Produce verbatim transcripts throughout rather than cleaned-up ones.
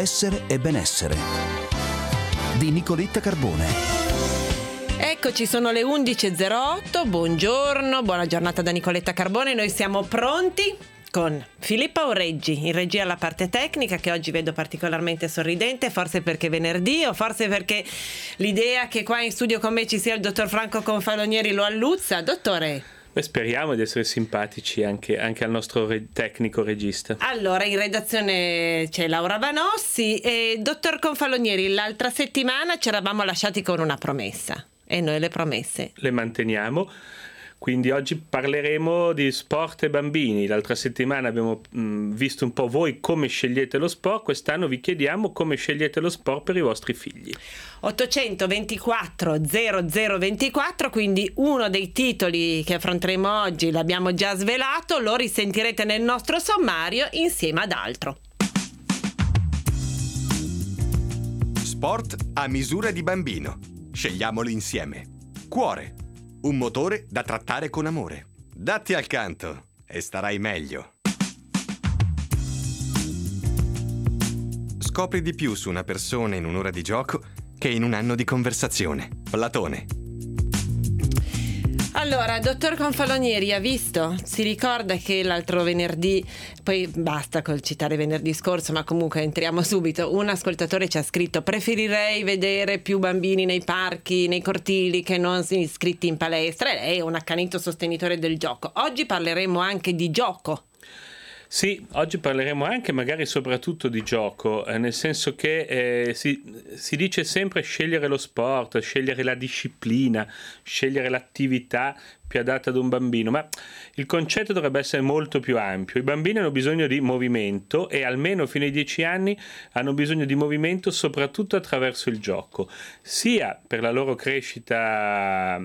Essere e benessere di Nicoletta Carbone. Eccoci, sono le undici e zero otto, buongiorno, buona giornata da Nicoletta Carbone. Noi siamo pronti con Filippa Orreggi in regia alla parte tecnica, che oggi vedo particolarmente sorridente, forse perché è venerdì o forse perché l'idea che qua in studio con me ci sia il dottor Franco Confalonieri lo alluzza. Dottore? Beh, speriamo di essere simpatici anche, anche al nostro re- tecnico regista. Allora, in redazione c'è Laura Banossi e dottor Confalonieri, l'altra settimana ci eravamo lasciati con una promessa e noi le promesse le manteniamo. Quindi oggi parleremo di sport e bambini. L'altra settimana abbiamo mh, visto un po' voi come scegliete lo sport. Quest'anno vi chiediamo come scegliete lo sport per i vostri figli. ottocentoventiquattro zero zero ventiquattro, quindi uno dei titoli che affronteremo oggi l'abbiamo già svelato, lo risentirete nel nostro sommario insieme ad altro. Sport a misura di bambino. Scegliamolo insieme. Cuore. Un motore da trattare con amore. Datti al canto e starai meglio. Scopri di più su una persona in un'ora di gioco che in un anno di conversazione. Platone. Allora, dottor Confalonieri, ha visto? Si ricorda che l'altro venerdì, poi basta col citare venerdì scorso, ma comunque entriamo subito, un ascoltatore ci ha scritto: preferirei vedere più bambini nei parchi, nei cortili, che non iscritti in palestra. E lei è un accanito sostenitore del gioco. Oggi parleremo anche di gioco. Sì, oggi parleremo anche magari soprattutto di gioco, eh, nel senso che eh, si, si dice sempre scegliere lo sport, scegliere la disciplina, scegliere l'attività più adatta ad un bambino, ma il concetto dovrebbe essere molto più ampio. I bambini hanno bisogno di movimento e almeno fino ai dieci anni hanno bisogno di movimento soprattutto attraverso il gioco, sia per la loro crescita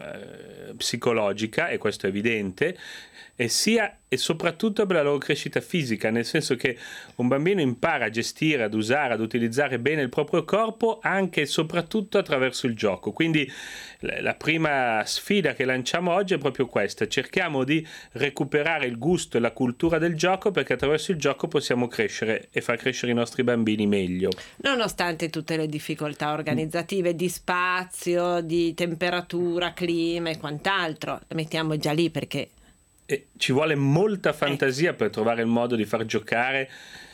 eh, psicologica, e questo è evidente, e sia e soprattutto per la loro crescita fisica, nel senso che un bambino impara a gestire, ad usare, ad utilizzare bene il proprio corpo anche e soprattutto attraverso il gioco. Quindi la prima sfida che lanciamo oggi è proprio questa: cerchiamo di recuperare il gusto e la cultura del gioco, perché attraverso il gioco possiamo crescere e far crescere i nostri bambini meglio. Nonostante tutte le difficoltà organizzative di spazio, di temperatura, clima e quant'altro, le mettiamo già lì perché E ci vuole molta fantasia per trovare il modo di far giocare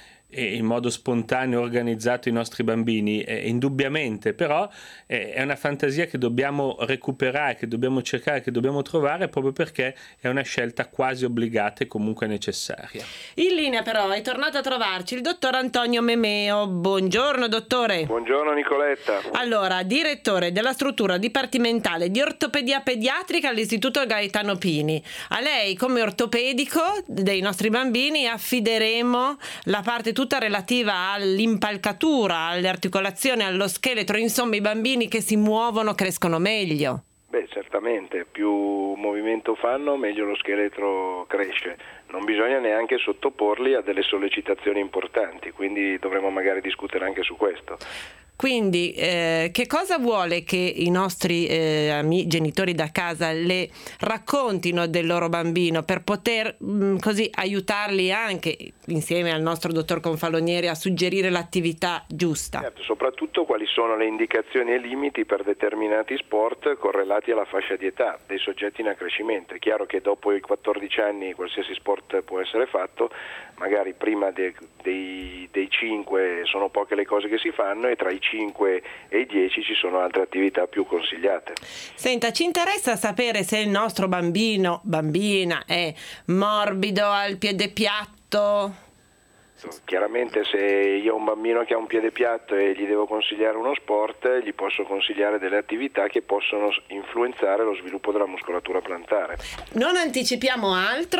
in modo spontaneo, organizzato i nostri bambini, eh, indubbiamente, però eh, è una fantasia che dobbiamo recuperare, che dobbiamo cercare, che dobbiamo trovare, proprio perché è una scelta quasi obbligata e comunque necessaria. In linea però è tornato a trovarci il dottor Antonio Memeo. Buongiorno dottore. Buongiorno Nicoletta. Allora, direttore della struttura dipartimentale di ortopedia pediatrica all'Istituto Gaetano Pini. A lei come ortopedico dei nostri bambini affideremo la parte tutta relativa all'impalcatura, alle articolazioni, allo scheletro, insomma i bambini che si muovono crescono meglio. Beh, certamente, più movimento fanno, meglio lo scheletro cresce. Non bisogna neanche sottoporli a delle sollecitazioni importanti, quindi dovremo magari discutere anche su questo. Quindi eh, che cosa vuole che i nostri eh, amici, genitori da casa le raccontino del loro bambino per poter mh, così aiutarli anche insieme al nostro dottor Confalonieri a suggerire l'attività giusta? Certo, soprattutto quali sono le indicazioni e limiti per determinati sport correlati alla fascia di età dei soggetti in accrescimento. È chiaro che dopo i quattordici anni qualsiasi sport può essere fatto, magari prima de, dei, dei cinque sono poche le cose che si fanno e tra i cinque e i dieci ci sono altre attività più consigliate. Senta, ci interessa sapere se il nostro bambino, bambina è morbido, al piede piatto. Chiaramente se io ho un bambino che ha un piede piatto e gli devo consigliare uno sport, gli posso consigliare delle attività che possono influenzare lo sviluppo della muscolatura plantare. Non anticipiamo altro,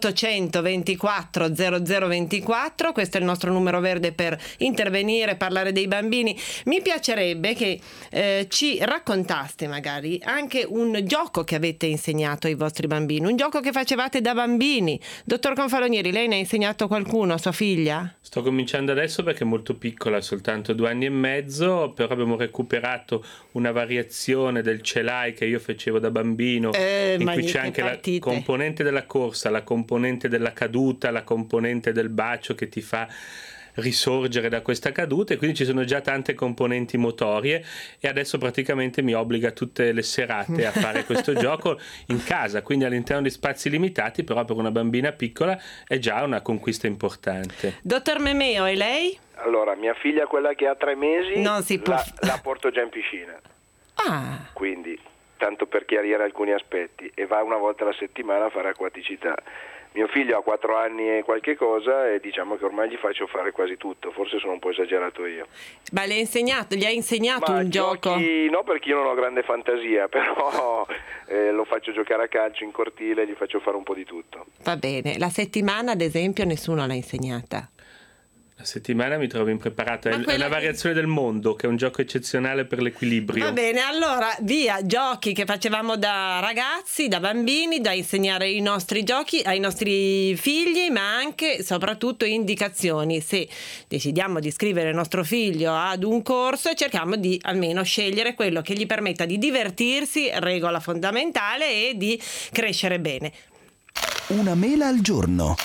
ottocentoventiquattro zero zero ventiquattro, questo è il nostro numero verde per intervenire, parlare dei bambini. Mi piacerebbe che eh, ci raccontaste magari anche un gioco che avete insegnato ai vostri bambini, un gioco che facevate da bambini. Dottor Confalonieri, lei ne ha insegnato qualcuno a sua figlia? Sto cominciando adesso perché è molto piccola, soltanto due anni e mezzo, però abbiamo recuperato una variazione del celai che io facevo da bambino, eh, in cui c'è anche partite. La componente della corsa, la componente della caduta, la componente del bacio che ti fa risorgere da questa caduta, e quindi ci sono già tante componenti motorie, e adesso praticamente mi obbliga tutte le serate a fare questo gioco in casa, quindi all'interno di spazi limitati, però per una bambina piccola è già una conquista importante. Dottor Memeo, e lei? Allora, mia figlia, quella che ha tre mesi, Non si può la, f- la porto già in piscina. Ah, Quindi, tanto per chiarire alcuni aspetti, e va una volta alla settimana a fare acquaticità. Mio figlio ha quattro anni e qualche cosa, e diciamo che ormai gli faccio fare quasi tutto, forse sono un po' esagerato io. ma le ha insegnato, gli ha insegnato Ma un gioco? giochi no, perché io non ho grande fantasia, però eh, lo faccio giocare a calcio in cortile, gli faccio fare un po' di tutto. Va bene, la settimana ad esempio nessuno l'ha insegnata. La settimana mi trovo impreparata, Ma è quella la che- variazione del mondo, che è un gioco eccezionale per l'equilibrio. Va bene, allora via giochi che facevamo da ragazzi, da bambini, da insegnare i nostri giochi ai nostri figli, ma anche e soprattutto indicazioni. Se decidiamo di iscrivere il nostro figlio ad un corso, cerchiamo di almeno scegliere quello che gli permetta di divertirsi, regola fondamentale, e di crescere bene. Una mela al giorno.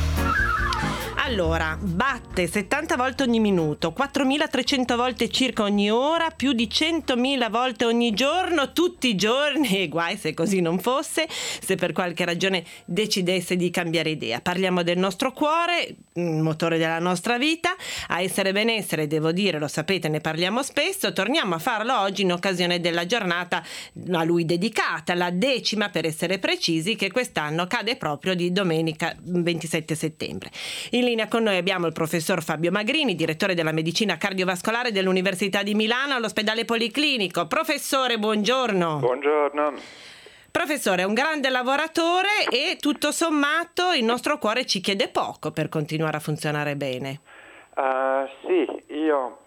Allora, batte settanta volte ogni minuto, quattromilatrecento volte circa ogni ora, più di centomila volte ogni giorno, tutti i giorni, e guai se così non fosse, se per qualche ragione decidesse di cambiare idea. Parliamo del nostro cuore, il motore della nostra vita. A essere benessere, devo dire, lo sapete, ne parliamo spesso, torniamo a farlo oggi in occasione della giornata a lui dedicata, la decima per essere precisi, che quest'anno cade proprio di domenica ventisette settembre. In linea con noi abbiamo il professor Fabio Magrini, direttore della medicina cardiovascolare dell'Università di Milano all'ospedale Policlinico. Professore, buongiorno. Buongiorno. Professore, è un grande lavoratore e tutto sommato il nostro cuore ci chiede poco per continuare a funzionare bene. Uh, sì, io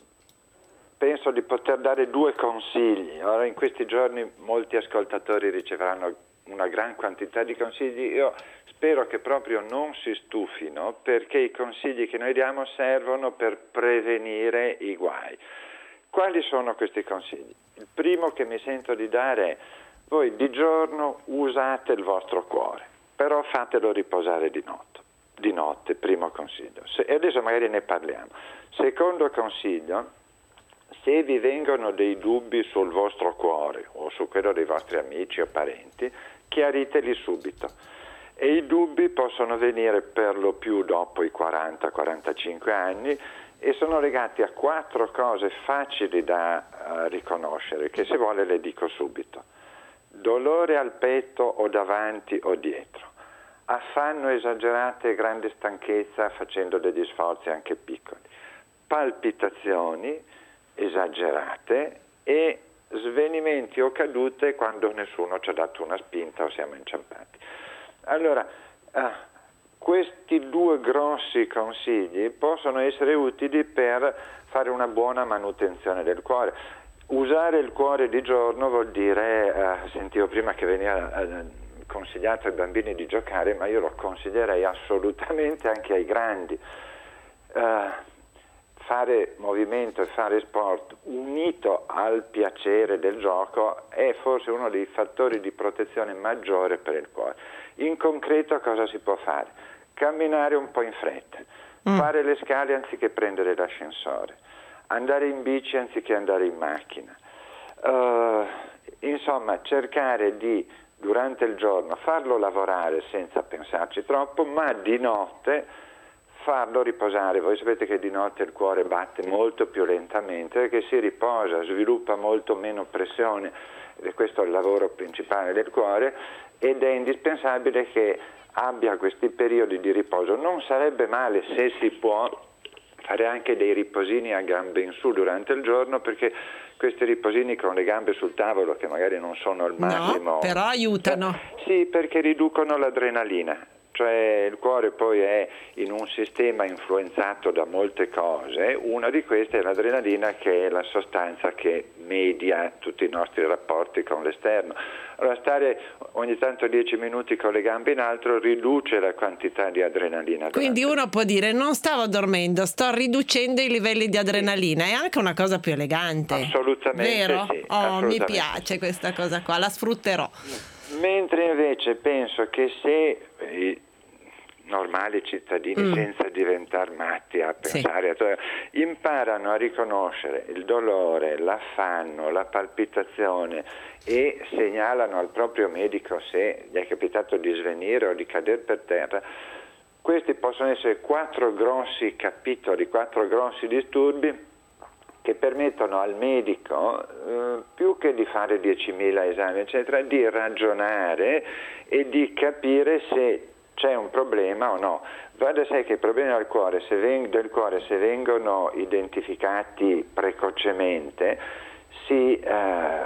penso di poter dare due consigli. Ora, in questi giorni molti ascoltatori riceveranno una gran quantità di consigli. Io spero che proprio non si stufino, perché i consigli che noi diamo servono per prevenire i guai. Quali sono questi consigli? Il primo che mi sento di dare è: voi di giorno usate il vostro cuore, però fatelo riposare di notte. Di notte, primo consiglio. Se, e adesso magari ne parliamo. Secondo consiglio: se vi vengono dei dubbi sul vostro cuore o su quello dei vostri amici o parenti, chiariteli subito. E i dubbi possono venire per lo più dopo i quaranta quarantacinque anni, e sono legati a quattro cose facili da uh, riconoscere, che se vuole le dico subito. Dolore al petto o davanti o dietro, affanno esagerato e grande stanchezza facendo degli sforzi anche piccoli, palpitazioni esagerate e svenimenti o cadute quando nessuno ci ha dato una spinta o siamo inciampati. Allora, ah, questi due grossi consigli possono essere utili per fare una buona manutenzione del cuore. Usare il cuore di giorno vuol dire, eh, sentivo prima che veniva eh, consigliato ai bambini di giocare, ma io lo consiglierei assolutamente anche ai grandi. Eh, fare movimento e fare sport unito al piacere del gioco è forse uno dei fattori di protezione maggiore per il cuore. In concreto cosa si può fare? Camminare un po' in fretta, mm. fare le scale anziché prendere l'ascensore, andare in bici anziché andare in macchina, uh, insomma cercare di durante il giorno farlo lavorare senza pensarci troppo, ma di notte farlo riposare. Voi sapete che di notte il cuore batte molto più lentamente perché si riposa, sviluppa molto meno pressione, e questo è il lavoro principale del cuore, ed è indispensabile che abbia questi periodi di riposo. Non sarebbe male, se si può, fare anche dei riposini a gambe in su durante il giorno, perché questi riposini con le gambe sul tavolo, che magari non sono il massimo, no, però aiutano. Sì, perché riducono l'adrenalina. Cioè il cuore poi è in un sistema influenzato da molte cose, una di queste è l'adrenalina, che è la sostanza che media tutti i nostri rapporti con l'esterno. Allora stare ogni tanto dieci minuti con le gambe in alto riduce la quantità di adrenalina. Quindi uno può dire: non stavo dormendo, sto riducendo i livelli di adrenalina. È anche una cosa più elegante. Assolutamente. Vero? Sì, oh, assolutamente. Mi piace questa cosa qua, la sfrutterò. Mentre invece penso che se eh, normale normali cittadini mm. senza diventare matti a pensare, sì. cioè, imparano a riconoscere il dolore, l'affanno, la palpitazione e segnalano al proprio medico se gli è capitato di svenire o di cadere per terra. Questi possono essere quattro grossi capitoli, quattro grossi disturbi che permettono al medico, eh, più che di fare diecimila esami, eccetera, di ragionare e di capire se c'è un problema o no. Va da sé che i problemi del cuore, se veng- del cuore, se vengono identificati precocemente, si eh,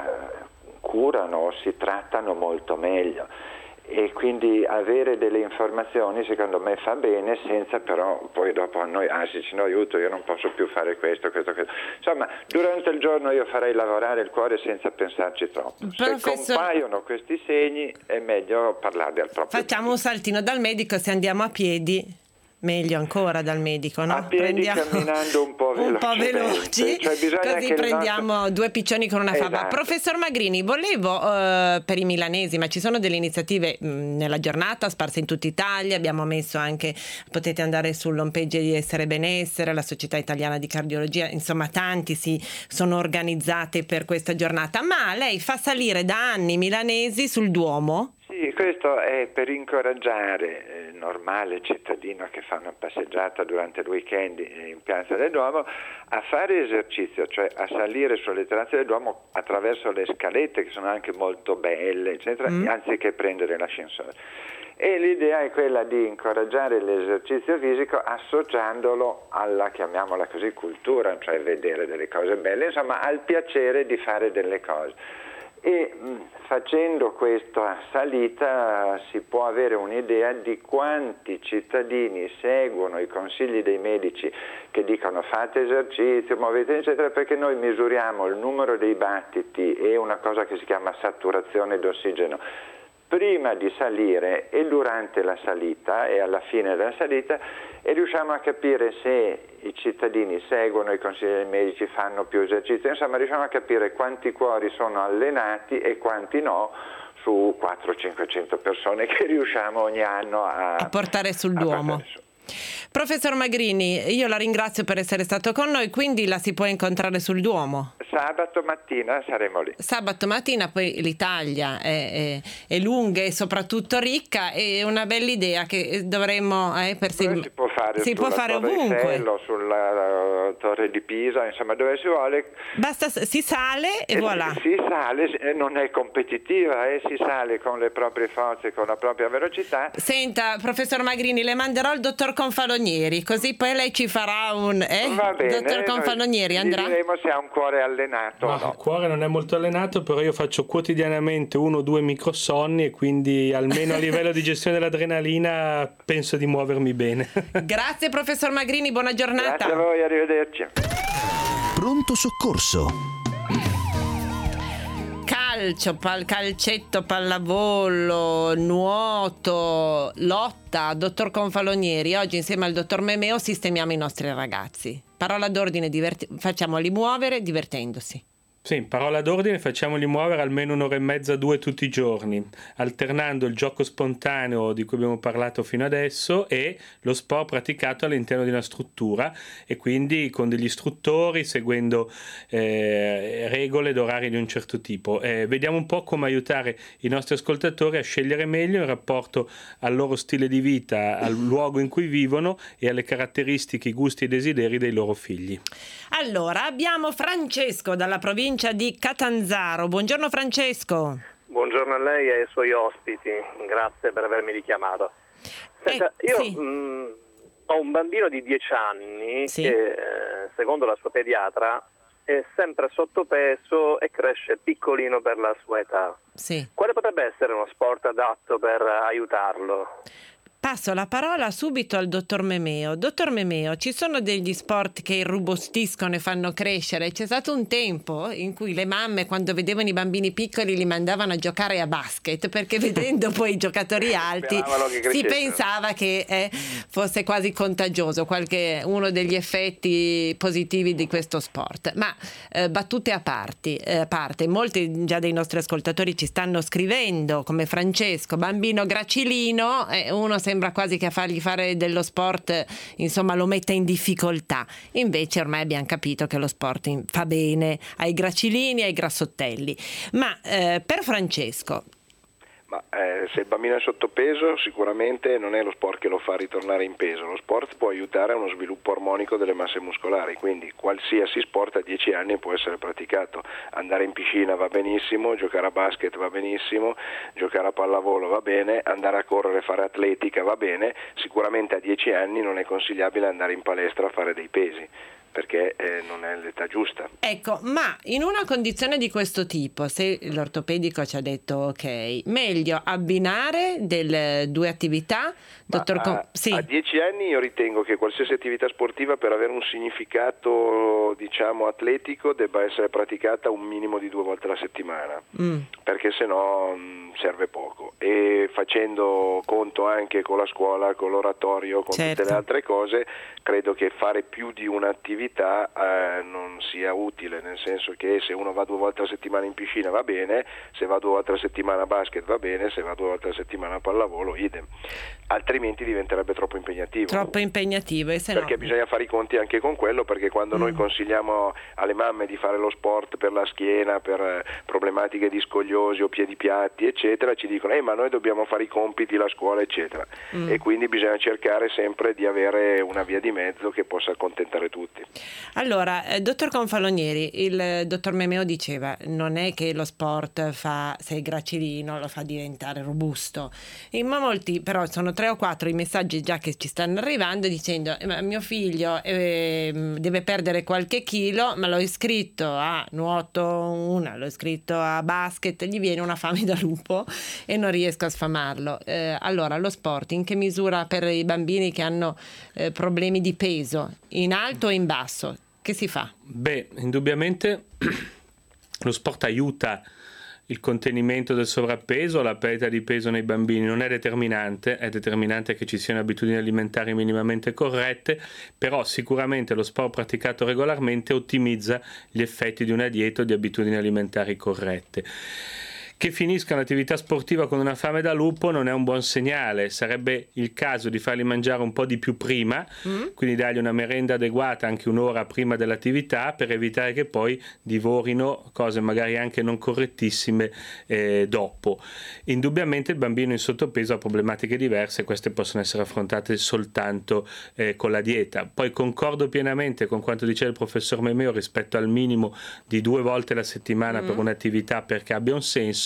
curano, si trattano molto meglio. E quindi avere delle informazioni secondo me fa bene, senza però poi dopo a noi, ah sì, no aiuto, io non posso più fare questo, questo, questo. Insomma, durante il giorno io farei lavorare il cuore senza pensarci troppo. Professor... Se compaiono questi segni è meglio parlarne al proprio Facciamo medico. un saltino dal medico, se andiamo a piedi meglio ancora dal medico, no? A piedi, prendiamo... camminando un po' veloci, un po' veloci, cioè così prendiamo nostro... due piccioni con una fava. Esatto. Professor Magrini, volevo uh, per i milanesi, ma ci sono delle iniziative mh, nella giornata sparse in tutta Italia, abbiamo messo anche, potete andare sull'home page di Essere Benessere, la Società Italiana di Cardiologia, insomma tanti si sono organizzate per questa giornata, ma lei fa salire da anni i milanesi sul Duomo? Sì, questo è per incoraggiare il normale cittadino che fa una passeggiata durante il weekend in Piazza del Duomo a fare esercizio, cioè a salire sulle terrazze del Duomo attraverso le scalette che sono anche molto belle, eccetera, mm. anziché prendere l'ascensore. E l'idea è quella di incoraggiare l'esercizio fisico associandolo alla, chiamiamola così, cultura, cioè vedere delle cose belle, insomma al piacere di fare delle cose. E mh, facendo questa salita si può avere un'idea di quanti cittadini seguono i consigli dei medici che dicono fate esercizio, muovete eccetera, perché noi misuriamo il numero dei battiti e una cosa che si chiama saturazione d'ossigeno prima di salire e durante la salita e alla fine della salita, e riusciamo a capire se i cittadini seguono i consigli dei medici, fanno più esercizio, insomma riusciamo a capire quanti cuori sono allenati e quanti no su quattrocento cinquecento persone che riusciamo ogni anno a, a portare sul a Duomo. portare su. Professor Magrini, io la ringrazio per essere stato con noi, quindi la si può incontrare sul Duomo? Sabato mattina saremo lì. Sabato mattina, poi l'Italia è, è, è lunga e soprattutto ricca, è una bella idea che dovremmo eh, perseguire. Si può fare, si può fare Torre ovunque. Eiffel, sulla uh, Torre di Pisa, insomma dove si vuole. Basta, si sale e, e voilà. Si, si sale, non è competitiva, eh, si sale con le proprie forze, con la propria velocità. Senta, professor Magrini, le manderò il dottor Confalonieri, così poi lei ci farà un... Eh? Va bene, dottor Confalonieri andrà? Diremo se ha un cuore allenato Ma o no. Il cuore non è molto allenato, però io faccio quotidianamente uno o due microsonni e quindi almeno a livello di gestione dell'adrenalina penso di muovermi bene. Grazie professor Magrini, buona giornata. Grazie a voi, arrivederci. Pronto soccorso. Calcio, pal- calcetto, pallavolo, nuoto, lotta, dottor Confalonieri. Oggi insieme al dottor Memeo sistemiamo i nostri ragazzi. Parola d'ordine, diverti- facciamoli muovere divertendosi. Sì, parola d'ordine, facciamoli muovere almeno un'ora e mezza, due tutti i giorni, alternando il gioco spontaneo di cui abbiamo parlato fino adesso e lo sport praticato all'interno di una struttura, e quindi con degli istruttori, seguendo eh, regole ed orari di un certo tipo. Eh, vediamo un po' come aiutare i nostri ascoltatori a scegliere meglio in rapporto al loro stile di vita, al luogo in cui vivono e alle caratteristiche, i gusti e i desideri dei loro figli. Allora, abbiamo Francesco dalla provincia di Catanzaro. Buongiorno Francesco. Buongiorno a lei e ai suoi ospiti, grazie per avermi richiamato. Senta, eh, io sì. mh, ho un bambino di dieci anni sì. che, eh, secondo la sua pediatra, è sempre sottopeso e cresce piccolino per la sua età. Sì. Quale potrebbe essere uno sport adatto per aiutarlo? Passo la parola subito al dottor Memeo. Dottor Memeo, ci sono degli sport che irrobustiscono e fanno crescere? C'è stato un tempo in cui le mamme, quando vedevano i bambini piccoli, li mandavano a giocare a basket, perché vedendo poi i giocatori alti si pensava che eh, fosse quasi contagioso, qualche uno degli effetti positivi di questo sport. Ma eh, battute a parte, eh, parte, molti già dei nostri ascoltatori ci stanno scrivendo, come Francesco, bambino gracilino, e uno sembra quasi che a fargli fare dello sport, insomma, lo metta in difficoltà. Invece ormai abbiamo capito che lo sport in, fa bene ai gracilini e ai grassottelli. Ma eh, per Francesco, Ma eh, se il bambino è sottopeso, sicuramente non è lo sport che lo fa ritornare in peso. Lo sport può aiutare a uno sviluppo armonico delle masse muscolari, quindi qualsiasi sport a dieci anni può essere praticato. Andare in piscina va benissimo, giocare a basket va benissimo, giocare a pallavolo va bene, andare a correre, fare atletica va bene. Sicuramente a dieci anni non è consigliabile andare in palestra a fare dei pesi, perché eh, non è l'età giusta. Ecco, ma in una condizione di questo tipo, se l'ortopedico ci ha detto ok, meglio abbinare delle due attività, dottor Com- a, sì. a dieci anni io ritengo che qualsiasi attività sportiva, per avere un significato, diciamo, atletico, debba essere praticata un minimo di due volte alla settimana, mm. perché se no mh, serve poco. E facendo conto anche con la scuola, con l'oratorio, con certo. tutte le altre cose, credo che fare più di un'attività eh, non sia utile, nel senso che se uno va due volte alla settimana in piscina va bene, se va due volte alla settimana a basket va bene, se va due volte alla settimana a pallavolo idem, altrimenti diventerebbe troppo impegnativo. Troppo impegnativo, e se perché no... bisogna fare i conti anche con quello, perché quando mm. noi consigliamo alle mamme di fare lo sport per la schiena, per problematiche di scoliosi o piedi piatti eccetera, ci dicono eh ma noi dobbiamo fare i compiti, la scuola eccetera, mm. e quindi bisogna cercare sempre di avere una via di mezzo che possa accontentare tutti. Allora, eh, dottor Confalonieri, il eh, dottor Memeo diceva non è che lo sport fa, sei gracilino, lo fa diventare robusto, e, ma molti però sono tre o quattro i messaggi già che ci stanno arrivando dicendo eh, ma mio figlio eh, deve perdere qualche chilo, ma l'ho iscritto a nuoto una, l'ho iscritto a basket, gli viene una fame da lupo e non riesco a sfamarlo. Eh, allora, lo sport in che misura per i bambini che hanno eh, problemi di peso, in alto o in basso, che si fa? Beh, indubbiamente lo sport aiuta il contenimento del sovrappeso, la perdita di peso nei bambini non è determinante, è determinante che ci siano abitudini alimentari minimamente corrette, però sicuramente lo sport praticato regolarmente ottimizza gli effetti di una dieta o di abitudini alimentari corrette. Che finisca l'attività sportiva con una fame da lupo non è un buon segnale, sarebbe il caso di farli mangiare un po' di più prima, mm. quindi dargli una merenda adeguata anche un'ora prima dell'attività, per evitare che poi divorino cose magari anche non correttissime eh, dopo. Indubbiamente il bambino in sottopeso ha problematiche diverse, queste possono essere affrontate soltanto eh, con la dieta. Poi concordo pienamente con quanto diceva il professor Memeo rispetto al minimo di due volte alla settimana mm. per un'attività, perché abbia un senso.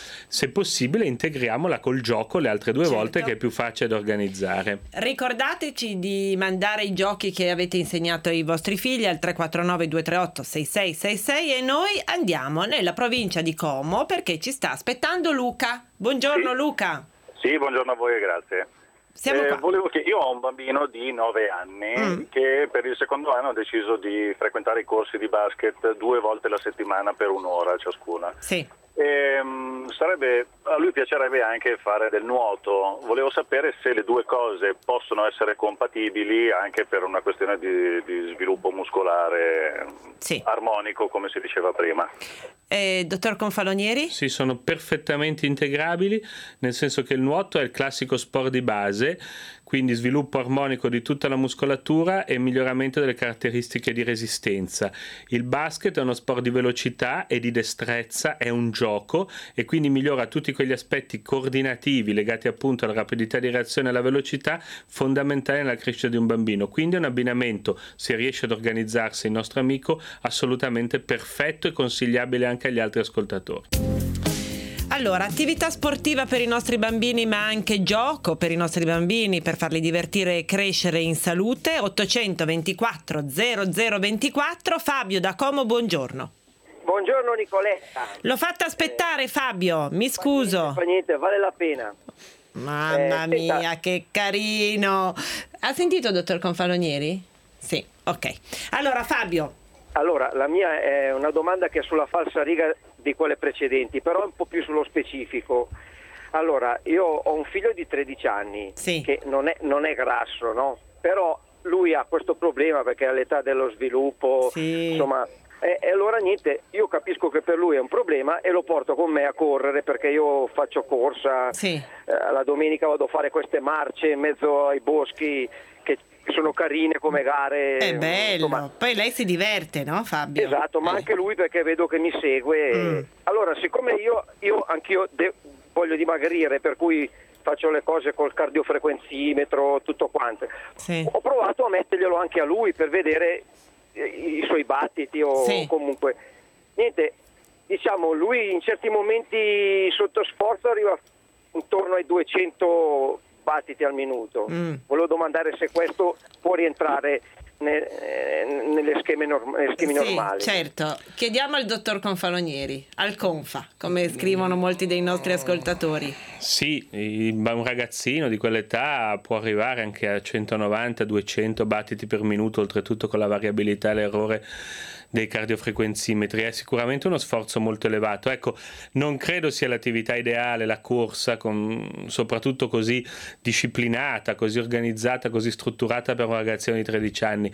Se possibile integriamola col gioco le altre due certo. volte, che è più facile da organizzare. Ricordateci di mandare i giochi che avete insegnato ai vostri figli al tre quattro nove due tre otto sei sei sei sei e noi andiamo nella provincia di Como perché ci sta aspettando Luca. Buongiorno sì. Luca. Sì, buongiorno a voi e grazie. Siamo eh, qua. Volevo che io ho un bambino di nove anni mm. che per il secondo anno ha deciso di frequentare i corsi di basket due volte la settimana per un'ora ciascuna. Sì. E, um, sarebbe, a lui piacerebbe anche fare del nuoto. Volevo sapere se le due cose possono essere compatibili anche per una questione di, di sviluppo muscolare sì. armonico, come si diceva prima. Eh, dottor Confalonieri? Sì, sono perfettamente integrabili, nel senso che il nuoto è il classico sport di base, quindi sviluppo armonico di tutta la muscolatura e miglioramento delle caratteristiche di resistenza. Il basket è uno sport di velocità e di destrezza, è un gioco e quindi migliora tutti quegli aspetti coordinativi legati appunto alla rapidità di reazione e alla velocità fondamentali nella crescita di un bambino. Quindi è un abbinamento, se riesce ad organizzarsi il nostro amico, assolutamente perfetto e consigliabile anche agli altri ascoltatori. Allora, attività sportiva per i nostri bambini, ma anche gioco per i nostri bambini, per farli divertire e crescere in salute. ottocentoventiquattro zero zero ventiquattro. Fabio da Como, buongiorno. Buongiorno Nicoletta. L'ho fatta aspettare, eh, Fabio, mi scuso. Fa niente, vale la pena. Mamma eh, mia, senta. che carino. Ha sentito, dottor Confalonieri? Sì, ok. Allora, Fabio. Allora, la mia è una domanda che è sulla falsa riga di quelle precedenti, però un po' più sullo specifico. Allora, io ho un figlio di tredici anni Sì. che non è, non è grasso, no? Però lui ha questo problema perché è all'età dello sviluppo, Sì. insomma, e, e allora niente, io capisco che per lui è un problema e lo porto con me a correre perché io faccio corsa, Sì. eh, la domenica vado a fare queste marce in mezzo ai boschi che sono carine come gare. È bello. insomma. Poi lei si diverte, no, Fabio? Esatto, ma anche lui perché vedo che mi segue. Mm. Allora, siccome io, io anch'io de- voglio dimagrire, per cui faccio le cose col cardiofrequenzimetro, tutto quanto, Sì. ho provato a metterglielo anche a lui per vedere eh, i suoi battiti o Sì. comunque. Niente, diciamo, lui in certi momenti sotto sforzo arriva intorno ai duecento battiti al minuto. Mm. Volevo domandare se questo può rientrare ne- eh, nelle scheme, norm- nelle schemi Sì, normali. certo. Chiediamo al dottor Confalonieri, al Confa, come scrivono molti dei nostri ascoltatori. Sì, il- un ragazzino di quell'età può arrivare anche a centonovanta duecento battiti per minuto, oltretutto con la variabilità e l'errore dei cardiofrequenzimetri. È sicuramente uno sforzo molto elevato. Ecco, non credo sia l'attività ideale la corsa, con, soprattutto così disciplinata, così organizzata, così strutturata per un ragazzino di tredici anni.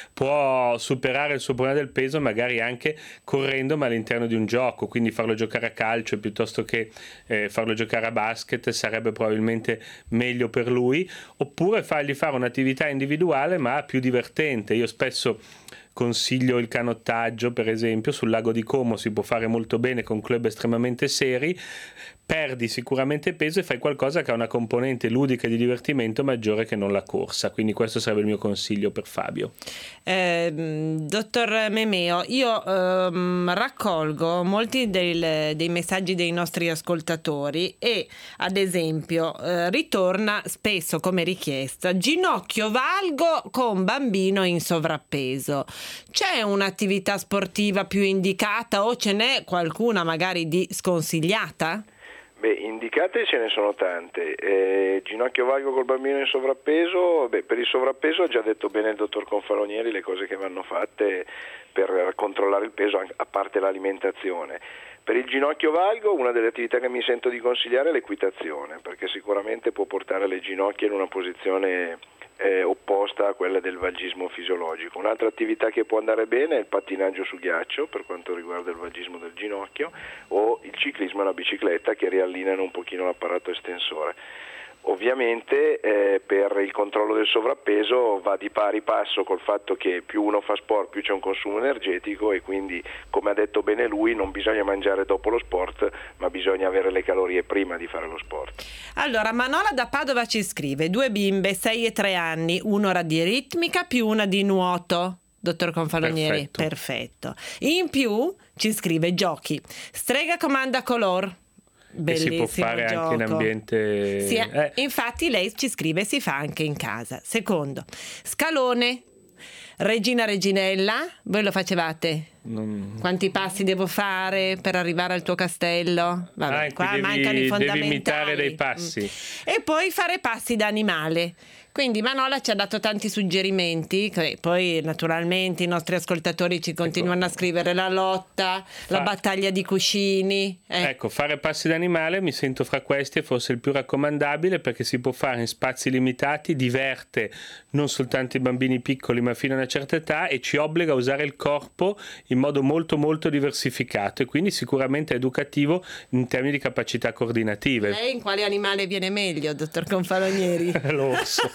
Può superare il suo problema del peso magari anche correndo, ma all'interno di un gioco, quindi farlo giocare a calcio piuttosto che eh, farlo giocare a basket sarebbe probabilmente meglio per lui, oppure fargli fare un'attività individuale ma più divertente. Io spesso consiglio il canottaggio, per esempio, sul lago di Como si può fare molto bene con club estremamente seri, perdi sicuramente peso e fai qualcosa che ha una componente ludica e di divertimento maggiore che non la corsa, quindi questo sarebbe il mio consiglio per Fabio. Eh, dottor Memeo, io ehm, raccolgo molti del- dei messaggi dei nostri ascoltatori e ad esempio eh, ritorna spesso come richiesta ginocchio valgo con bambino in sovrappeso. C'è un'attività sportiva più indicata o ce n'è qualcuna magari di sconsigliata? Beh, indicate ce ne sono tante. Eh, ginocchio valgo col bambino in sovrappeso, beh, per il sovrappeso ha già detto bene il dottor Confalonieri le cose che vanno fatte per controllare il peso, a parte l'alimentazione. Per il ginocchio valgo una delle attività che mi sento di consigliare è l'equitazione, perché sicuramente può portare le ginocchia in una posizione eh, opposta a quella del valgismo fisiologico. Un'altra attività che può andare bene è il pattinaggio su ghiaccio per quanto riguarda il valgismo del ginocchio, o il ciclismo e la bicicletta che riallineano un pochino l'apparato estensore. Ovviamente eh, per il controllo del sovrappeso va di pari passo col fatto che più uno fa sport più c'è un consumo energetico e quindi, come ha detto bene lui, non bisogna mangiare dopo lo sport ma bisogna avere le calorie prima di fare lo sport. Allora, Manola da Padova ci scrive: due bimbe, sei e tre anni, un'ora di ritmica più una di nuoto. Dottor Confalonieri, perfetto. Perfetto. In più ci scrive giochi, strega comanda color. E si può fare gioco. anche in ambiente... Sì, eh. infatti lei ci scrive si fa anche in casa. Secondo, scalone, Regina Reginella, voi lo facevate? Non... Quanti passi devo fare per arrivare al tuo castello? Vabbè, Ah, qua devi, mancano i fondamentali. devi imitare dei passi. Mm. E poi fare passi da animale. Quindi Manola ci ha dato tanti suggerimenti, che poi naturalmente i nostri ascoltatori ci continuano a scrivere la lotta, la Fa- battaglia di cuscini. eh. Ecco, fare passi d'animale mi sento fra questi è forse il più raccomandabile, perché si può fare in spazi limitati, diverte non soltanto i bambini piccoli ma fino a una certa età e ci obbliga a usare il corpo in modo molto molto diversificato e quindi sicuramente educativo in termini di capacità coordinative. Lei in quale animale viene meglio, dottor Confalonieri? L'orso.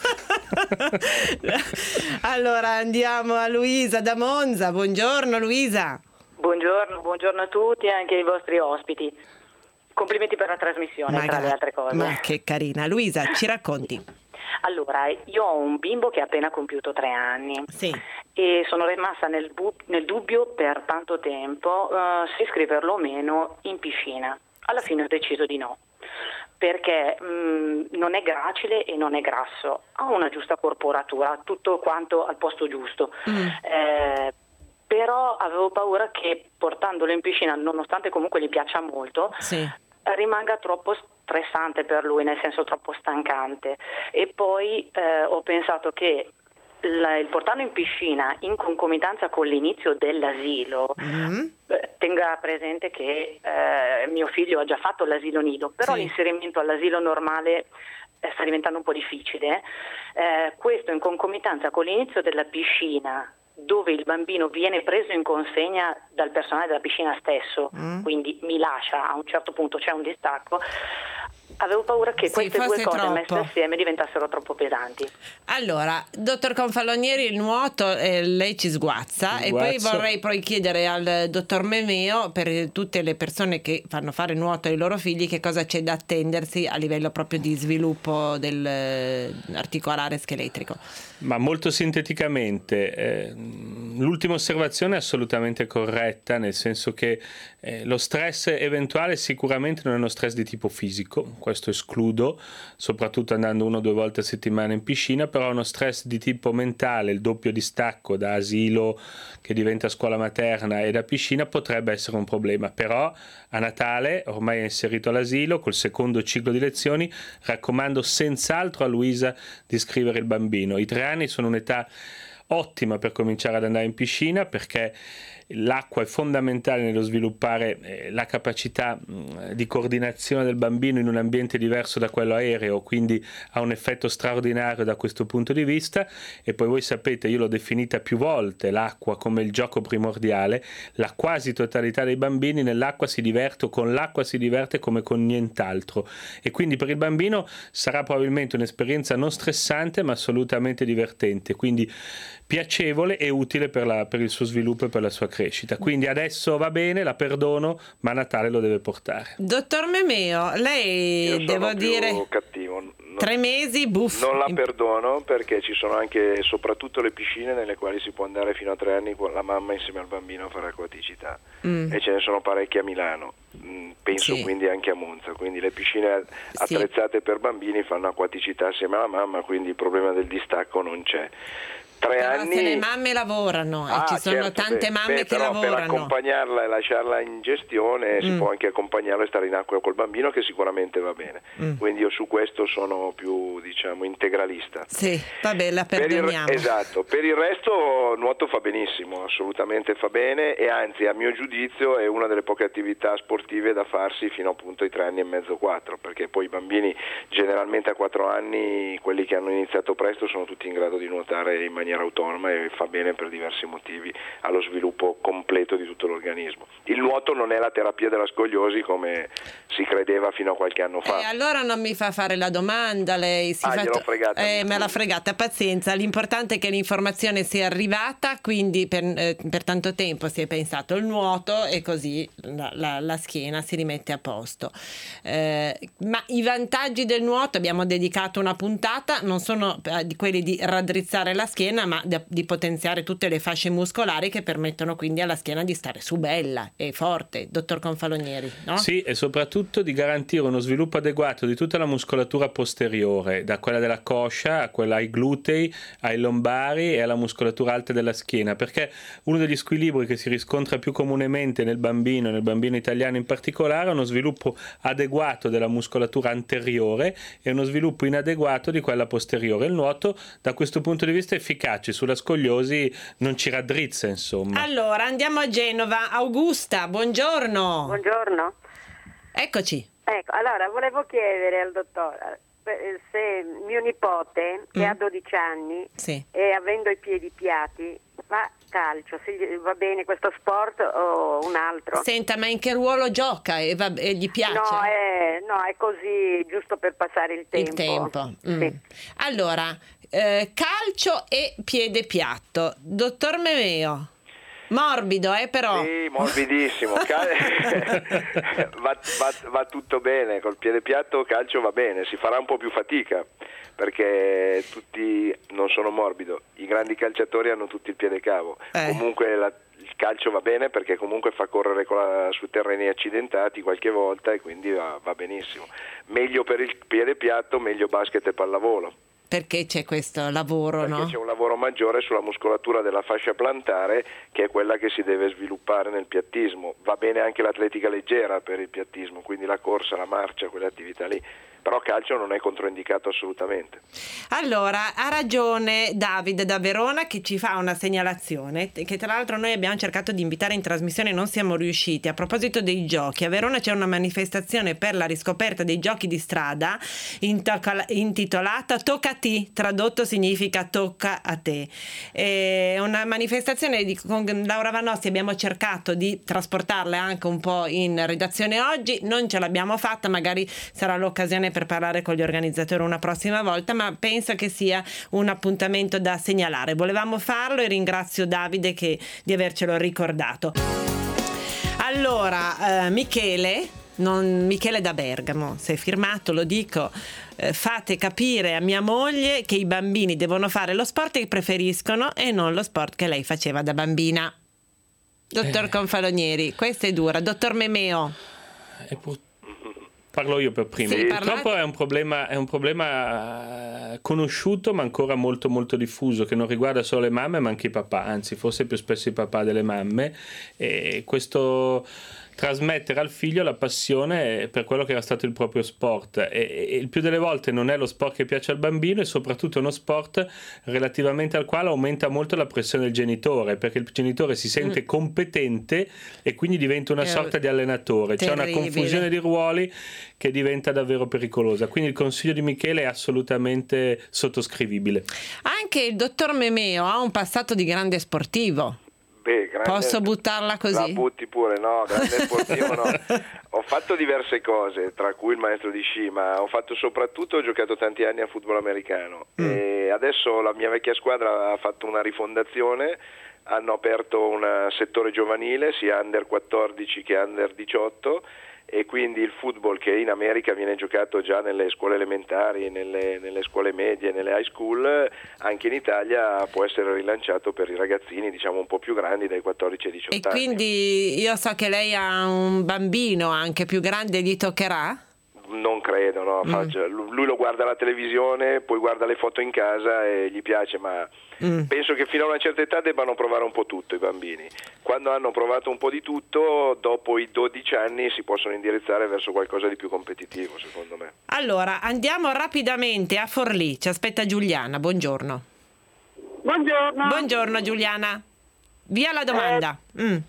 Allora andiamo a Luisa da Monza. Buongiorno Luisa. Buongiorno, buongiorno a tutti e anche ai vostri ospiti. Complimenti per la trasmissione, tra le altre cose. Ma che carina. Luisa, ci racconti? Allora, io ho un bimbo che ha appena compiuto tre anni Sì. e sono rimasta nel, bu- nel dubbio per tanto tempo eh, se iscriverlo o meno in piscina. Alla fine ho deciso di no, perché mh, non è gracile e non è grasso, ha una giusta corporatura, tutto quanto al posto giusto. Mm. Eh, però avevo paura che portandolo in piscina, nonostante comunque gli piaccia molto, Sì. rimanga troppo stressante per lui, nel senso troppo stancante. E poi eh, ho pensato che la, il portarlo in piscina in concomitanza con l'inizio dell'asilo, mm-hmm. eh, tenga presente che eh, mio figlio ha già fatto l'asilo nido, però sì. l'inserimento all'asilo normale eh, sta diventando un po' difficile. Eh, questo in concomitanza con l'inizio della piscina, dove il bambino viene preso in consegna dal personale della piscina stesso, mm. quindi mi lascia, a un certo punto c'è un distacco. Avevo paura che sì, queste due cose troppo. messe assieme diventassero troppo pesanti. Allora, dottor Confalonieri, il nuoto eh, lei ci sguazza, e poi vorrei poi chiedere al dottor Memeo, per tutte le persone che fanno fare nuoto ai loro figli, che cosa c'è da attendersi a livello proprio di sviluppo del eh, articolare scheletrico. Ma molto sinteticamente, eh, l'ultima osservazione è assolutamente corretta, nel senso che eh, lo stress eventuale sicuramente non è uno stress di tipo fisico, questo escludo, soprattutto andando uno o due volte a settimana in piscina, però uno stress di tipo mentale, il doppio distacco da asilo che diventa scuola materna e da piscina potrebbe essere un problema. Però a Natale, ormai è inserito all'asilo, col secondo ciclo di lezioni, raccomando senz'altro a Luisa di scrivere il bambino. I tre anni sono un'età ottima per cominciare ad andare in piscina, perché l'acqua è fondamentale nello sviluppare eh, la capacità mh, di coordinazione del bambino in un ambiente diverso da quello aereo, quindi ha un effetto straordinario da questo punto di vista. E poi voi sapete, io l'ho definita più volte l'acqua come il gioco primordiale. La quasi totalità dei bambini nell'acqua si diverte, con l'acqua si diverte come con nient'altro, e quindi per il bambino sarà probabilmente un'esperienza non stressante ma assolutamente divertente, quindi piacevole e utile per, la, per il suo sviluppo e per la sua crescita. Quindi adesso va bene, la perdono, ma a Natale lo deve portare. Dottor Memeo, lei, devo dire, cattivo. Non, tre mesi, buff. Non la perdono, perché ci sono anche, soprattutto le piscine nelle quali si può andare fino a tre anni con la mamma insieme al bambino a fare acquaticità, mm. e ce ne sono parecchie a Milano, penso sì. quindi anche a Monza, quindi le piscine attrezzate sì. per bambini fanno acquaticità assieme alla mamma, quindi il problema del distacco non c'è. Tre però anni... se le mamme lavorano ah, e ci sono certo, tante beh, mamme beh, che però lavorano, per accompagnarla e lasciarla in gestione mm. si può anche accompagnarla e stare in acqua col bambino, che sicuramente va bene, mm. quindi io su questo sono più, diciamo, integralista. Sì, vabbè, la perdoniamo. Per il, esatto, per il resto nuoto fa benissimo, assolutamente fa bene, e anzi a mio giudizio è una delle poche attività sportive da farsi fino appunto ai tre anni e mezzo, quattro, perché poi i bambini generalmente a quattro anni, quelli che hanno iniziato presto, sono tutti in grado di nuotare in maniera autonoma, e fa bene per diversi motivi allo sviluppo completo di tutto l'organismo. Il nuoto non è la terapia della scoliosi come si credeva fino a qualche anno fa. E eh, allora non mi fa fare la domanda, lei si ah, fa... gliel'ho fregata. Eh, me l'ha fregata, pazienza, l'importante è che l'informazione sia arrivata, quindi per, eh, per tanto tempo si è pensato il nuoto e così la, la, la schiena si rimette a posto. Eh, ma i vantaggi del nuoto, abbiamo dedicato una puntata, non sono eh, di quelli di raddrizzare la schiena, ma di, di potenziare tutte le fasce muscolari che permettono quindi alla schiena di stare su bella e forte, dottor Confalonieri, no? Sì, e soprattutto di garantire uno sviluppo adeguato di tutta la muscolatura posteriore, da quella della coscia a quella ai glutei, ai lombari e alla muscolatura alta della schiena, perché uno degli squilibri che si riscontra più comunemente nel bambino, nel bambino italiano in particolare, è uno sviluppo adeguato della muscolatura anteriore e uno sviluppo inadeguato di quella posteriore. Il nuoto da questo punto di vista è efficace, sulla scoliosi non ci raddrizza, insomma. Allora andiamo a Genova. Augusta, buongiorno. Buongiorno. Eccoci. Ecco, allora volevo chiedere al dottore se mio nipote che mm. ha dodici anni sì. e avendo i piedi piatti fa calcio, se gli va bene questo sport o un altro. Senta, ma in che ruolo gioca e, va, e gli piace? No, è, no, è così giusto per passare il tempo. Il tempo. Mm. Sì. Allora, eh, calcio e piede piatto. Dottor Memeo. Morbido, eh, però. Sì, morbidissimo. va, va, va tutto bene, col piede piatto calcio va bene, si farà un po' più fatica perché tutti non sono morbido, i grandi calciatori hanno tutti il piede cavo. Eh. Comunque la, il calcio va bene perché comunque fa correre con la, su terreni accidentati qualche volta e quindi va, va benissimo. Meglio per il piede piatto, meglio basket e pallavolo. Perché c'è questo lavoro, Perché no? c'è un lavoro maggiore sulla muscolatura della fascia plantare, che è quella che si deve sviluppare nel piattismo. Va bene anche l'atletica leggera per il piattismo, quindi la corsa, la marcia, quelle attività lì. però calcio non è controindicato assolutamente. Allora, ha ragione Davide da Verona che ci fa una segnalazione che tra l'altro noi abbiamo cercato di invitare in trasmissione e non siamo riusciti. A proposito dei giochi, a Verona c'è una manifestazione per la riscoperta dei giochi di strada intitolata Tocca a ti, tradotto significa tocca a te. È una manifestazione di, con Laura Vanossi abbiamo cercato di trasportarla anche un po' in redazione oggi, non ce l'abbiamo fatta, magari sarà l'occasione per parlare con gli organizzatori una prossima volta, ma penso che sia un appuntamento da segnalare. Volevamo farlo e ringrazio Davide che, di avercelo ricordato. Allora, eh, Michele, non, Michele da Bergamo, se è firmato lo dico, eh, fate capire a mia moglie che i bambini devono fare lo sport che preferiscono e non lo sport che lei faceva da bambina. Dottor eh. Confalonieri, questa è dura. Dottor Memeo. E pur... Parlo io per primo. Sì, purtroppo è un problema, è un problema conosciuto ma ancora molto molto diffuso, che non riguarda solo le mamme ma anche i papà, anzi forse più spesso i papà delle mamme, e questo trasmettere al figlio la passione per quello che era stato il proprio sport, e, e il più delle volte non è lo sport che piace al bambino, e soprattutto è uno sport relativamente al quale aumenta molto la pressione del genitore, perché il genitore si sente mm. competente e quindi diventa una è sorta di allenatore. Terribile. C'è una confusione di ruoli che diventa davvero pericolosa, quindi il consiglio di Michele è assolutamente sottoscrivibile. Anche il dottor Memeo ha un passato di grande sportivo. Beh, grande, posso buttarla così? La butti pure, no, grande sportivo no. Ho fatto diverse cose, tra cui il maestro di sci, ma ho fatto soprattutto, ho giocato tanti anni a football americano mm. e adesso la mia vecchia squadra ha fatto una rifondazione, hanno aperto un settore giovanile, sia under quattordici che under diciotto, e quindi il football, che in America viene giocato già nelle scuole elementari, nelle, nelle scuole medie, nelle high school, anche in Italia può essere rilanciato per i ragazzini diciamo un po' più grandi, dai quattordici ai diciotto e anni. E quindi io so che lei ha un bambino anche più grande, gli toccherà? Non credo, no. Mm. Faccia, lui lo guarda alla televisione, poi guarda le foto in casa e gli piace, ma mm. penso che fino a una certa età debbano provare un po' tutto i bambini. Quando hanno provato un po' di tutto, dopo i dodici anni si possono indirizzare verso qualcosa di più competitivo, secondo me. Allora, andiamo rapidamente a Forlì, ci aspetta Giuliana, buongiorno. Buongiorno. Buongiorno Giuliana, via la domanda. Eh. Mm.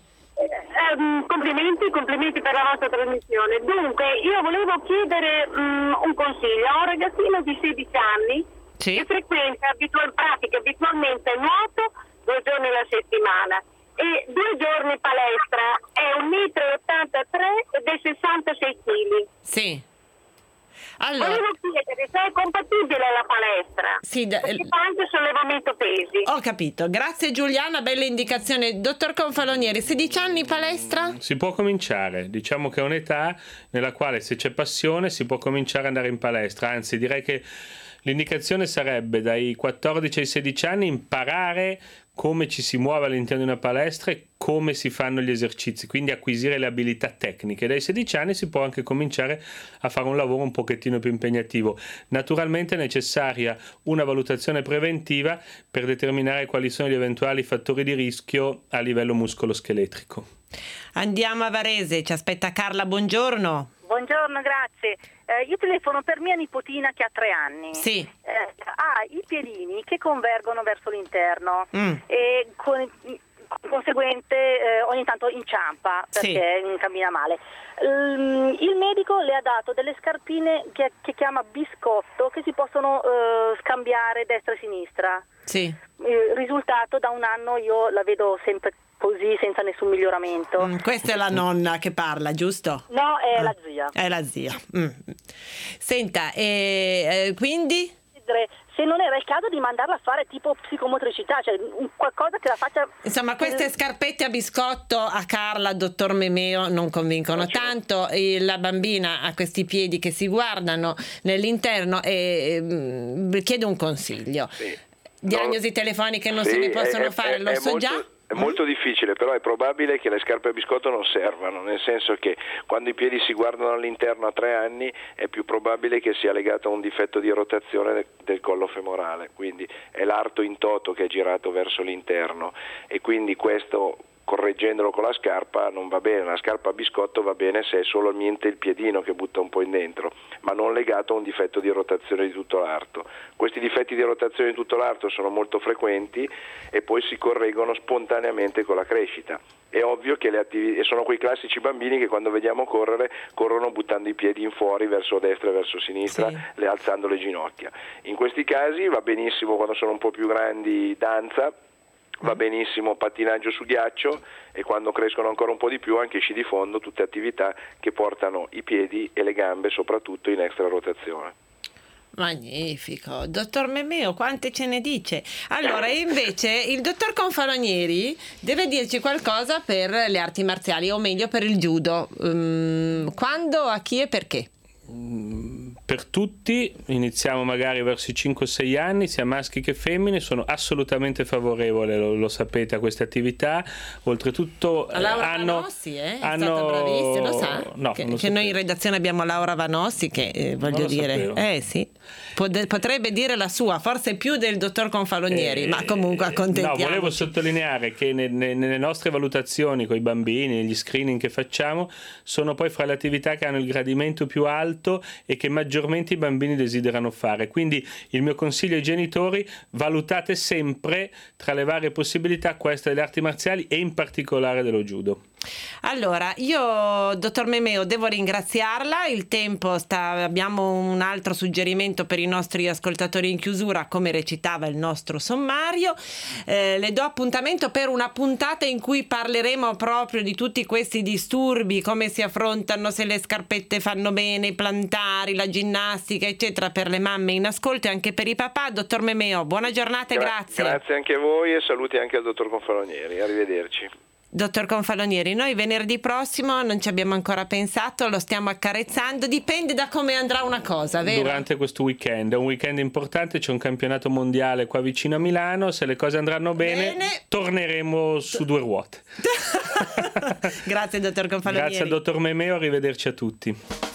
Eh, complimenti, complimenti per la vostra trasmissione. Dunque, io volevo chiedere um, un consiglio. Ho un ragazzino di sedici anni sì. che frequenta abitual, pratica abitualmente nuoto due giorni alla settimana e due giorni palestra. È un metro e ottantatré ed è sessantasei chili. Sì. Allora, volevo chiedere se è compatibile la palestra, sì, da, perché fa anche sollevamento pesi. Ho capito, grazie Giuliana, bella indicazione. Dottor Confalonieri, sedici anni palestra? Si può cominciare, diciamo che è un'età nella quale se c'è passione si può cominciare ad andare in palestra, anzi direi che l'indicazione sarebbe dai quattordici ai sedici anni imparare come ci si muove all'interno di una palestra e come si fanno gli esercizi, quindi acquisire le abilità tecniche. Dai sedici anni si può anche cominciare a fare un lavoro un pochettino più impegnativo. Naturalmente è necessaria una valutazione preventiva per determinare quali sono gli eventuali fattori di rischio a livello muscoloscheletrico. Andiamo a Varese, ci aspetta Carla, buongiorno. Buongiorno, grazie. Eh, io telefono per mia nipotina che ha tre anni. Sì. Eh, ha i piedini che convergono verso l'interno mm. e con conseguente eh, ogni tanto inciampa perché sì. cammina male. Um, il medico le ha dato delle scarpine che, che chiama biscotto, che si possono uh, scambiare destra e sinistra. Sì. Il risultato, da un anno io la vedo sempre così, senza nessun miglioramento. Mm, questa è la nonna che parla, giusto? No, è ah, la zia. È la zia. Mm. Senta, e, eh, quindi? Se non era il caso di mandarla a fare tipo psicomotricità, cioè qualcosa che la faccia... Insomma, queste scarpette a biscotto a Carla, dottor Memeo, non convincono tanto. La bambina ha questi piedi che si guardano nell'interno e eh, chiede un consiglio. Sì. Diagnosi no. telefoniche non sì, se ne possono è, fare, è, lo è so molto... già. È molto difficile, però è probabile che le scarpe a biscotto non servano, nel senso che quando i piedi si guardano all'interno a tre anni è più probabile che sia legato a un difetto di rotazione del collo femorale, quindi è l'arto in toto che è girato verso l'interno e quindi questo correggendolo con la scarpa non va bene. La scarpa a biscotto va bene se è solamente il piedino che butta un po' in dentro, ma non legato a un difetto di rotazione di tutto l'arto. Questi difetti di rotazione di tutto l'arto sono molto frequenti e poi si correggono spontaneamente con la crescita. È ovvio che le attività, sono quei classici bambini che quando vediamo correre corrono buttando i piedi in fuori verso destra e verso sinistra, sì. le, alzando le ginocchia. In questi casi va benissimo, quando sono un po' più grandi, danza, va benissimo pattinaggio su ghiaccio, e quando crescono ancora un po' di più anche sci di fondo, tutte attività che portano i piedi e le gambe soprattutto in extra rotazione. Magnifico, dottor Memeo, quante ce ne dice? Allora, invece il dottor Confalonieri deve dirci qualcosa per le arti marziali, o meglio per il judo. Um, quando, a chi e perché? Per tutti, iniziamo magari verso i cinque sei anni, sia maschi che femmine. Sono assolutamente favorevole, lo, lo sapete, a queste attività. Oltretutto Laura hanno, Vanossi eh? è hanno... stata bravissima, lo sa? No, che, non lo che noi in redazione abbiamo Laura Vanossi che eh, voglio dire sapevo. eh sì potrebbe dire la sua, forse più del dottor Confalonieri, eh, ma comunque accontentiamoci. No, volevo sottolineare che ne, ne, nelle nostre valutazioni con i bambini, negli screening che facciamo, sono poi fra le attività che hanno il gradimento più alto e che maggiormente i bambini desiderano fare. Quindi il mio consiglio ai genitori: valutate sempre tra le varie possibilità questa delle arti marziali e in particolare dello judo. Allora, io, dottor Memeo, devo ringraziarla. Il tempo sta, abbiamo un altro suggerimento per i nostri ascoltatori in chiusura, come recitava il nostro sommario. Eh, le do appuntamento per una puntata in cui parleremo proprio di tutti questi disturbi, come si affrontano, se le scarpette fanno bene, i plantari, la ginnastica, eccetera, per le mamme in ascolto e anche per i papà. Dottor Memeo, buona giornata e Gra- grazie. Grazie anche a voi e saluti anche al dottor Confalonieri. Arrivederci. Dottor Confalonieri, noi venerdì prossimo non ci abbiamo ancora pensato, lo stiamo accarezzando, dipende da come andrà una cosa, vero? Durante questo weekend, è un weekend importante, c'è un campionato mondiale qua vicino a Milano, se le cose andranno bene, bene. torneremo su due ruote. Grazie dottor Confalonieri. Grazie al dottor Memeo, arrivederci a tutti.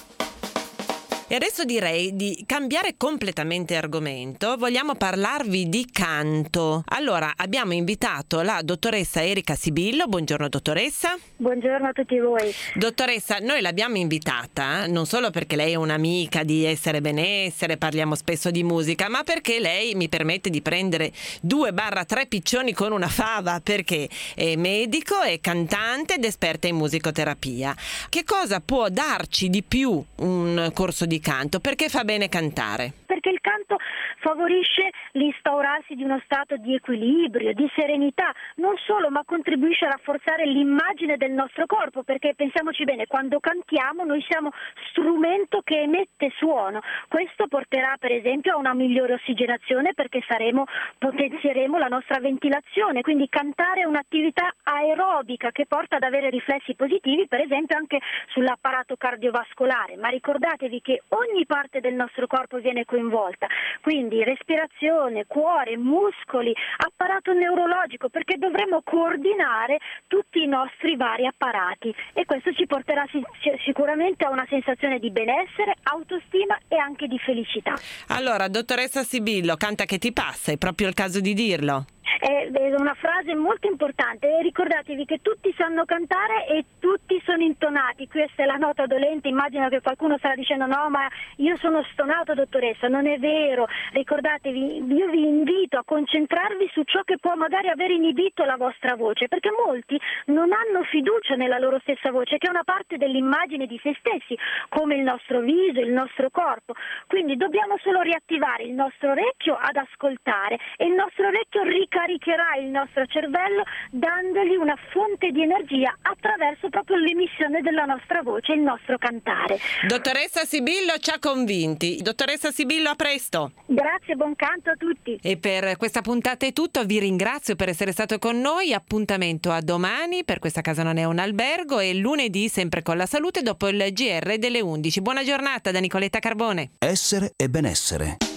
E adesso direi di cambiare completamente argomento. Vogliamo parlarvi di canto. Allora, abbiamo invitato la dottoressa Erika Sibillo. Buongiorno dottoressa. Buongiorno a tutti voi. Dottoressa, noi l'abbiamo invitata non solo perché lei è un'amica di Essere Benessere, parliamo spesso di musica, ma perché lei mi permette di prendere due barra tre piccioni con una fava, perché è medico, è cantante ed esperta in musicoterapia. Che cosa può darci di più un corso di canto? Perché fa bene cantare? Perché il canto favorisce l'instaurarsi di uno stato di equilibrio, di serenità, non solo, ma contribuisce a rafforzare l'immagine del nostro corpo, perché pensiamoci bene, quando cantiamo noi siamo strumento che emette suono. Questo porterà per esempio a una migliore ossigenazione, perché saremo, potenzieremo la nostra ventilazione, quindi cantare è un'attività aerobica che porta ad avere riflessi positivi, per esempio anche sull'apparato cardiovascolare, ma ricordatevi che ogni parte del nostro corpo viene coinvolta, quindi respirazione, cuore, muscoli, apparato neurologico, perché dovremo coordinare tutti i nostri vari apparati e questo ci porterà sicuramente a una sensazione di benessere, autostima e anche di felicità. Allora, dottoressa Sibillo, canta che ti passa, è proprio il caso di dirlo. È una frase molto importante, ricordatevi che tutti sanno cantare e tutti sono intonati. Questa è la nota dolente, immagino che qualcuno starà dicendo no ma io sono stonato dottoressa, non è vero. Ricordatevi, io vi invito a concentrarvi su ciò che può magari aver inibito la vostra voce, perché molti non hanno fiducia nella loro stessa voce, che è una parte dell'immagine di se stessi, come il nostro viso, il nostro corpo. Quindi dobbiamo solo riattivare il nostro orecchio ad ascoltare e il nostro orecchio ricaricherà il nostro cervello dandogli una fonte di energia attraverso proprio l'emissione della nostra voce, il nostro cantare. Dottoressa Sibillo ci ha convinti. Dottoressa Sibillo, a presto. Grazie, buon canto a tutti. E per questa puntata è tutto, vi ringrazio per essere stato con noi. Appuntamento a domani, per Questa casa non è un albergo, e lunedì sempre con la salute dopo il G R delle undici. Buona giornata da Nicoletta Carbone. Essere e benessere.